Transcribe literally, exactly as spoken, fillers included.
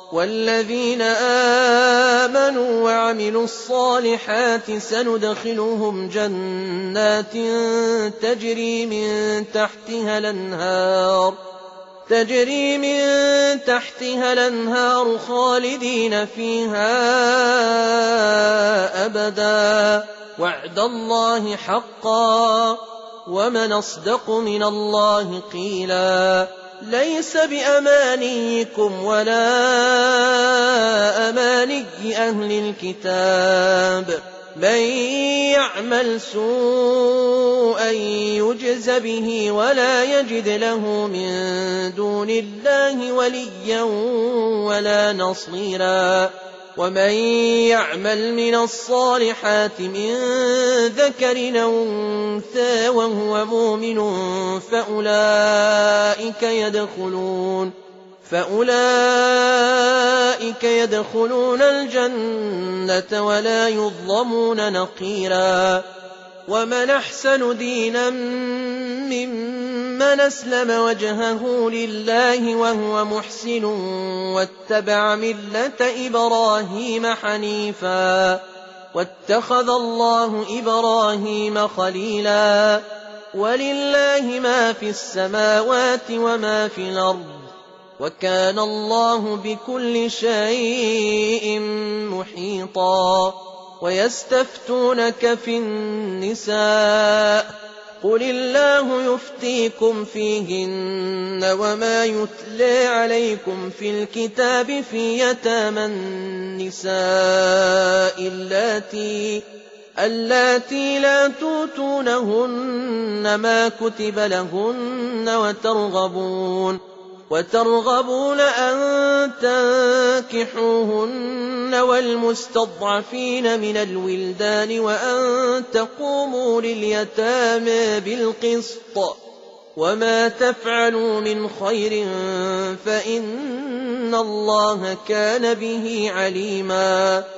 والذين آمنوا وعملوا الصالحات سندخلهم جنات تجري من تحتها الأنهار تجري من تحتها الأنهار خالدين فيها أبدا وعد الله حقا ومن أصدق من الله قيلا ليس بأمانيكم ولا أماني أهل الكتاب من يعمل سوءا يجز به ولا يجد له من دون الله وليا ولا نصيرا ومن يعمل من الصالحات من ذكر أو أنثى وهو مؤمن فأولئك يدخلون فأولئك يدخلون الجنة ولا يظلمون نقيرا ومن أحسن دينا ممن أسلم وجهه لله وهو محسن واتبع ملة إبراهيم حنيفا واتخذ الله إبراهيم خليلا ولله ما في السماوات وما في الأرض وكان الله بكل شيء محيطا ويستفتونك في النساء قل الله يفتيكم فيهن وما يتلى عليكم في الكتاب في يتامى النساء اللاتي اللاتي لا توتونهن ما كتب لهن وترغبون وترغبون أن تنكحوهن والمستضعفين من الولدان وأن تقوموا لليتامى بالقسط وما تفعلوا من خير فإن الله كان به عليما